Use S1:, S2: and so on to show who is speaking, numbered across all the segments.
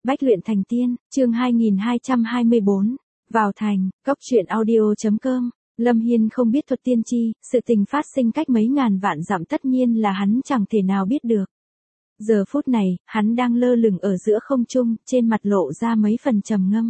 S1: Bách luyện thành tiên, chương 2224. Vào thành, góc truyện audio.com. Lâm Hiên không biết thuật tiên tri, sự tình phát sinh cách mấy ngàn vạn dặm tất nhiên là hắn chẳng thể nào biết được. Giờ phút này, hắn đang lơ lửng ở giữa không trung, trên mặt lộ ra mấy phần trầm ngâm.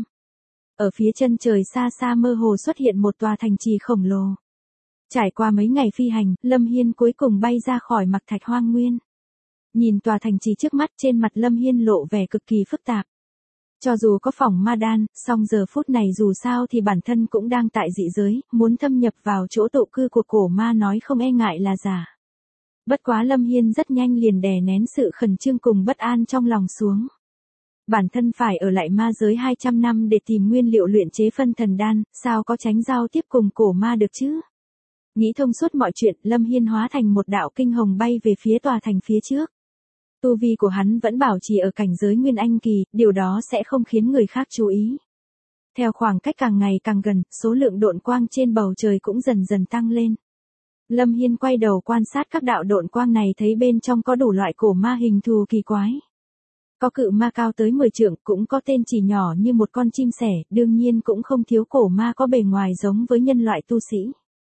S1: Ở phía chân trời xa xa mơ hồ xuất hiện một tòa thành trì khổng lồ. Trải qua mấy ngày phi hành, Lâm Hiên cuối cùng bay ra khỏi Mạc Thạch Hoang Nguyên. Nhìn tòa thành trì trước mắt, trên mặt Lâm Hiên lộ vẻ cực kỳ phức tạp. Cho dù có phỏng ma đan, song giờ phút này dù sao thì bản thân cũng đang tại dị giới, muốn thâm nhập vào chỗ tụ cư của cổ ma nói không e ngại là giả. Bất quá Lâm Hiên rất nhanh liền đè nén sự khẩn trương cùng bất an trong lòng xuống. Bản thân phải ở lại ma giới 200 năm để tìm nguyên liệu luyện chế phân thần đan, sao có tránh giao tiếp cùng cổ ma được chứ? Nghĩ thông suốt mọi chuyện, Lâm Hiên hóa thành một đạo kinh hồng bay về phía tòa thành phía trước. Tu vi của hắn vẫn bảo trì ở cảnh giới Nguyên Anh kỳ, điều đó sẽ không khiến người khác chú ý. Theo khoảng cách càng ngày càng gần, số lượng độn quang trên bầu trời cũng dần dần tăng lên. Lâm Hiên quay đầu quan sát các đạo độn quang này, thấy bên trong có đủ loại cổ ma hình thù kỳ quái. Có cự ma cao tới 10 trượng, cũng có tên chỉ nhỏ như một con chim sẻ, đương nhiên cũng không thiếu cổ ma có bề ngoài giống với nhân loại tu sĩ.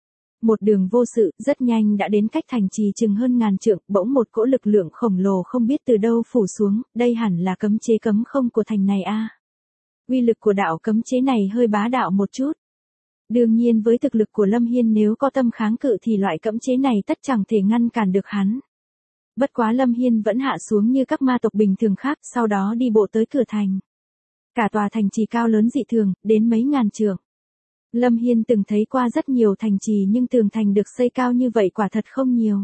S1: Một đường vô sự, rất nhanh đã đến cách thành trì chừng hơn ngàn trượng, bỗng một cỗ lực lượng khổng lồ không biết từ đâu phủ xuống, đây hẳn là cấm chế cấm không của thành này a. Uy lực của đạo cấm chế này hơi bá đạo một chút. Đương nhiên với thực lực của Lâm Hiên nếu có tâm kháng cự thì loại cấm chế này tất chẳng thể ngăn cản được hắn. Bất quá Lâm Hiên vẫn hạ xuống như các ma tộc bình thường khác, sau đó đi bộ tới cửa thành. Cả tòa thành trì cao lớn dị thường, đến mấy ngàn trượng. Lâm Hiên từng thấy qua rất nhiều thành trì nhưng tường thành được xây cao như vậy quả thật không nhiều.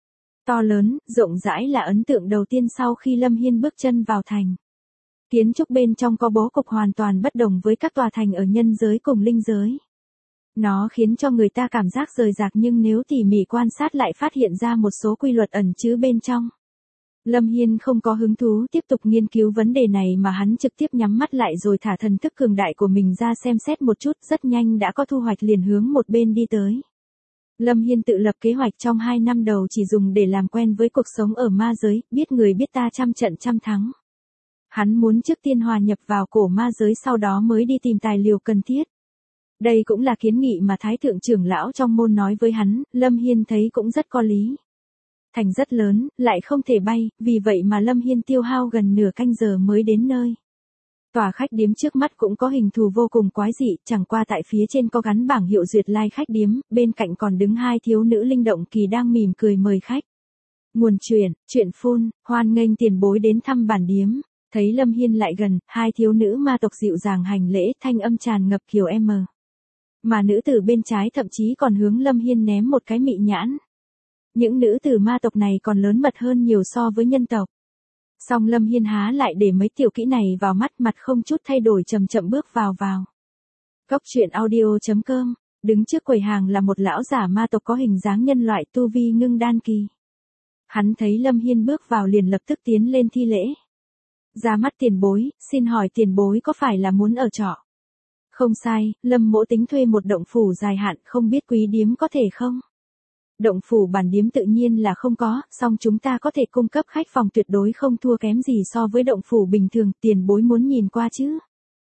S1: To lớn, rộng rãi là ấn tượng đầu tiên sau khi Lâm Hiên bước chân vào thành. Kiến trúc bên trong có bố cục hoàn toàn bất đồng với các tòa thành ở nhân giới cùng linh giới. Nó khiến cho người ta cảm giác rời rạc nhưng nếu tỉ mỉ quan sát lại phát hiện ra một số quy luật ẩn chứa bên trong. Lâm Hiên không có hứng thú tiếp tục nghiên cứu vấn đề này mà hắn trực tiếp nhắm mắt lại rồi thả thần thức cường đại của mình ra xem xét một chút, rất nhanh đã có thu hoạch liền hướng một bên đi tới. Lâm Hiên tự lập kế hoạch trong 2 năm đầu chỉ dùng để làm quen với cuộc sống ở ma giới, biết người biết ta trăm trận trăm thắng. Hắn muốn trước tiên hòa nhập vào cổ ma giới sau đó mới đi tìm tài liệu cần thiết. Đây cũng là kiến nghị mà Thái Thượng trưởng lão trong môn nói với hắn, Lâm Hiên thấy cũng rất có lý. Thành rất lớn, lại không thể bay, vì vậy mà Lâm Hiên tiêu hao gần nửa canh giờ mới đến nơi. Tòa khách điếm trước mắt cũng có hình thù vô cùng quái dị, chẳng qua tại phía trên có gắn bảng hiệu duyệt lai khách điếm, bên cạnh còn đứng 2 thiếu nữ linh động kỳ đang mỉm cười mời khách. Nguồn chuyện phun, hoan nghênh tiền bối đến thăm bản điếm. Thấy Lâm Hiên lại gần, 2 thiếu nữ ma tộc dịu dàng hành lễ, thanh âm tràn ngập kiểu M. Mà nữ tử bên trái thậm chí còn hướng Lâm Hiên ném một cái mị nhãn. Những nữ tử ma tộc này còn lớn mật hơn nhiều so với nhân tộc. Song Lâm Hiên há lại để mấy tiểu kỹ này vào mắt, mặt không chút thay đổi chậm chậm bước vào. Góc truyện audio.com. Đứng trước quầy hàng là một lão giả ma tộc có hình dáng nhân loại, tu vi ngưng đan kỳ. Hắn thấy Lâm Hiên bước vào liền lập tức tiến lên thi lễ. Ra mắt tiền bối, xin hỏi tiền bối có phải là muốn ở trọ? Không sai, Lâm mỗ tính thuê một động phủ dài hạn, không biết quý điếm có thể không? Động phủ bản điếm tự nhiên là không có, song chúng ta có thể cung cấp khách phòng tuyệt đối không thua kém gì so với động phủ bình thường, tiền bối muốn nhìn qua chứ?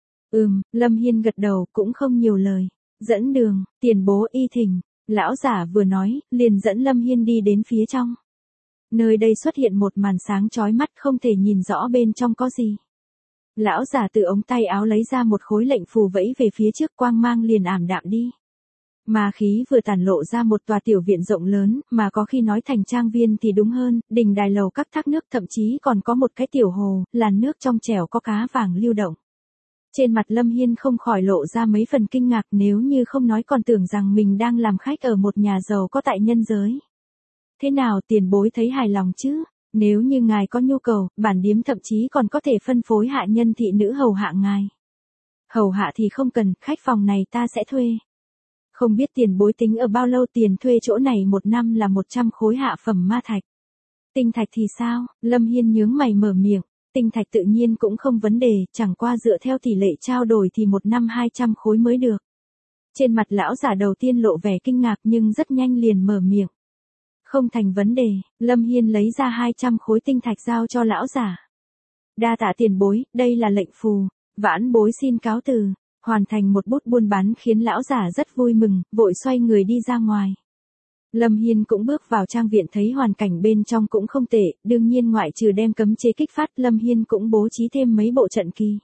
S1: Lâm Hiên gật đầu, cũng không nhiều lời. Dẫn đường, tiền bố y thỉnh. Lão giả vừa nói, liền dẫn Lâm Hiên đi đến phía trong. Nơi đây xuất hiện một màn sáng chói mắt không thể nhìn rõ bên trong có gì. Lão giả từ ống tay áo lấy ra một khối lệnh phù vẫy về phía trước, quang mang liền ảm đạm đi. Ma khí vừa tản lộ ra một tòa tiểu viện rộng lớn, mà có khi nói thành trang viên thì đúng hơn, đình đài lầu các thác nước, thậm chí còn có một cái tiểu hồ, làn nước trong trẻo có cá vàng lưu động. Trên mặt Lâm Hiên không khỏi lộ ra mấy phần kinh ngạc, nếu như không nói còn tưởng rằng mình đang làm khách ở một nhà giàu có tại nhân giới. Thế nào, tiền bối thấy hài lòng chứ? Nếu như ngài có nhu cầu, bản điếm thậm chí còn có thể phân phối hạ nhân thị nữ hầu hạ ngài. Hầu hạ thì không cần, khách phòng này ta sẽ thuê. Không biết tiền bối tính ở bao lâu, tiền thuê chỗ này 1 năm là 100 khối hạ phẩm ma thạch. Tinh thạch thì sao? Lâm Hiên nhướng mày mở miệng. Tinh thạch tự nhiên cũng không vấn đề, chẳng qua dựa theo tỷ lệ trao đổi thì 1 năm 200 khối mới được. Trên mặt lão giả đầu tiên lộ vẻ kinh ngạc nhưng rất nhanh liền mở miệng. Không thành vấn đề, Lâm Hiên lấy ra 200 khối tinh thạch giao cho lão giả. Đa tạ tiền bối, đây là lệnh phù, vãn bối xin cáo từ. Hoàn thành một bút buôn bán khiến lão giả rất vui mừng, vội xoay người đi ra ngoài. Lâm Hiên cũng bước vào trang viện thấy hoàn cảnh bên trong cũng không tệ, đương nhiên ngoại trừ đem cấm chế kích phát, Lâm Hiên cũng bố trí thêm mấy bộ trận kỳ.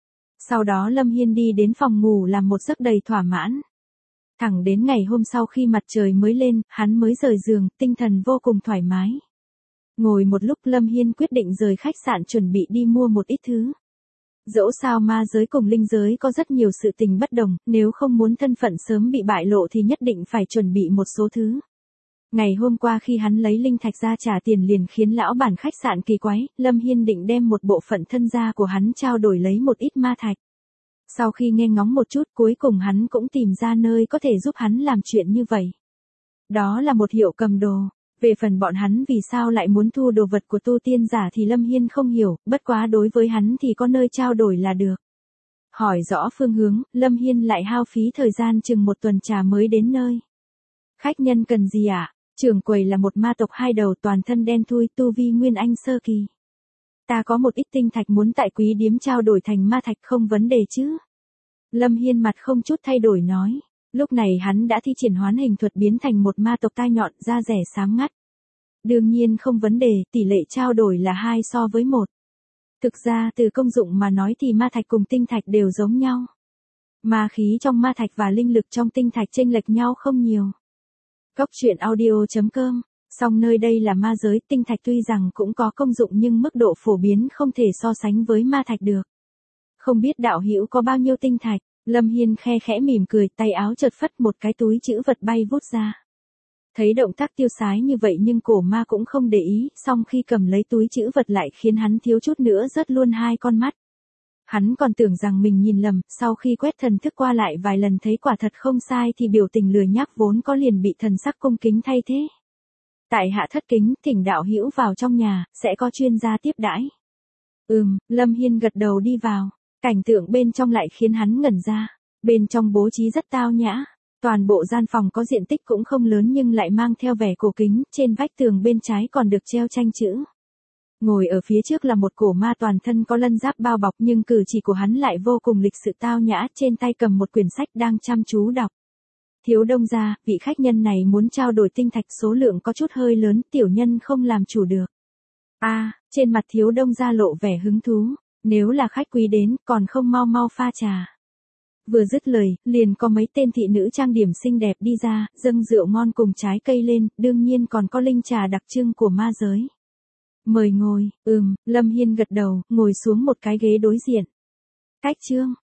S1: Sau đó Lâm Hiên đi đến phòng ngủ làm một giấc đầy thỏa mãn. Thẳng đến ngày hôm sau khi mặt trời mới lên, hắn mới rời giường, tinh thần vô cùng thoải mái. Ngồi một lúc Lâm Hiên quyết định rời khách sạn chuẩn bị đi mua một ít thứ. Dẫu sao ma giới cùng linh giới có rất nhiều sự tình bất đồng, nếu không muốn thân phận sớm bị bại lộ thì nhất định phải chuẩn bị một số thứ. Ngày hôm qua khi hắn lấy linh thạch ra trả tiền liền khiến lão bản khách sạn kỳ quái, Lâm Hiên định đem một bộ phận thân gia của hắn trao đổi lấy một ít ma thạch. Sau khi nghe ngóng một chút cuối cùng hắn cũng tìm ra nơi có thể giúp hắn làm chuyện như vậy. Đó là một hiệu cầm đồ. Về phần bọn hắn vì sao lại muốn thu đồ vật của tu tiên giả thì Lâm Hiên không hiểu, bất quá đối với hắn thì có nơi trao đổi là được. Hỏi rõ phương hướng, Lâm Hiên lại hao phí thời gian chừng một tuần trà mới đến nơi. Khách nhân cần gì ạ? Trưởng quầy là một ma tộc hai đầu toàn thân đen thui, tu vi nguyên anh sơ kỳ. Ta có một ít tinh thạch muốn tại quý điếm trao đổi thành ma thạch, không vấn đề chứ? Lâm Hiên mặt không chút thay đổi nói. Lúc này hắn đã thi triển hoán hình thuật biến thành một ma tộc tai nhọn, da rẻ xám ngắt. Đương nhiên không vấn đề, tỷ lệ trao đổi là 2:1. Thực ra từ công dụng mà nói thì ma thạch cùng tinh thạch đều giống nhau. Ma khí trong ma thạch và linh lực trong tinh thạch chênh lệch nhau không nhiều. Cốc truyện audio.com. Song nơi đây là ma giới, tinh thạch tuy rằng cũng có công dụng nhưng mức độ phổ biến không thể so sánh với ma thạch được. Không biết đạo hữu có bao nhiêu tinh thạch? Lâm Hiên khe khẽ mỉm cười, tay áo chợt phất một cái túi trữ vật bay vút ra. Thấy động tác tiêu sái như vậy nhưng cổ ma cũng không để ý, song khi cầm lấy túi trữ vật lại khiến hắn thiếu chút nữa rớt luôn hai con mắt. Hắn còn tưởng rằng mình nhìn lầm, sau khi quét thần thức qua lại vài lần thấy quả thật không sai thì biểu tình lười nhác vốn có liền bị thần sắc cung kính thay thế. Tại hạ thất kính, thỉnh đạo hữu vào trong nhà, sẽ có chuyên gia tiếp đãi. Lâm Hiên gật đầu đi vào. Cảnh tượng bên trong lại khiến hắn ngẩn ra. Bên trong bố trí rất tao nhã. Toàn bộ gian phòng có diện tích cũng không lớn nhưng lại mang theo vẻ cổ kính, trên vách tường bên trái còn được treo tranh chữ. Ngồi ở phía trước là một cổ ma toàn thân có lân giáp bao bọc nhưng cử chỉ của hắn lại vô cùng lịch sự tao nhã, trên tay cầm một quyển sách đang chăm chú đọc. Thiếu Đông gia, vị khách nhân này muốn trao đổi tinh thạch số lượng có chút hơi lớn, tiểu nhân không làm chủ được. Trên mặt Thiếu Đông gia lộ vẻ hứng thú. Nếu là khách quý đến, còn không mau mau pha trà. Vừa dứt lời, liền có mấy tên thị nữ trang điểm xinh đẹp đi ra, dâng rượu ngon cùng trái cây lên, đương nhiên còn có linh trà đặc trưng của ma giới. Mời ngồi, Lâm Hiên gật đầu, ngồi xuống một cái ghế đối diện. Cách chương,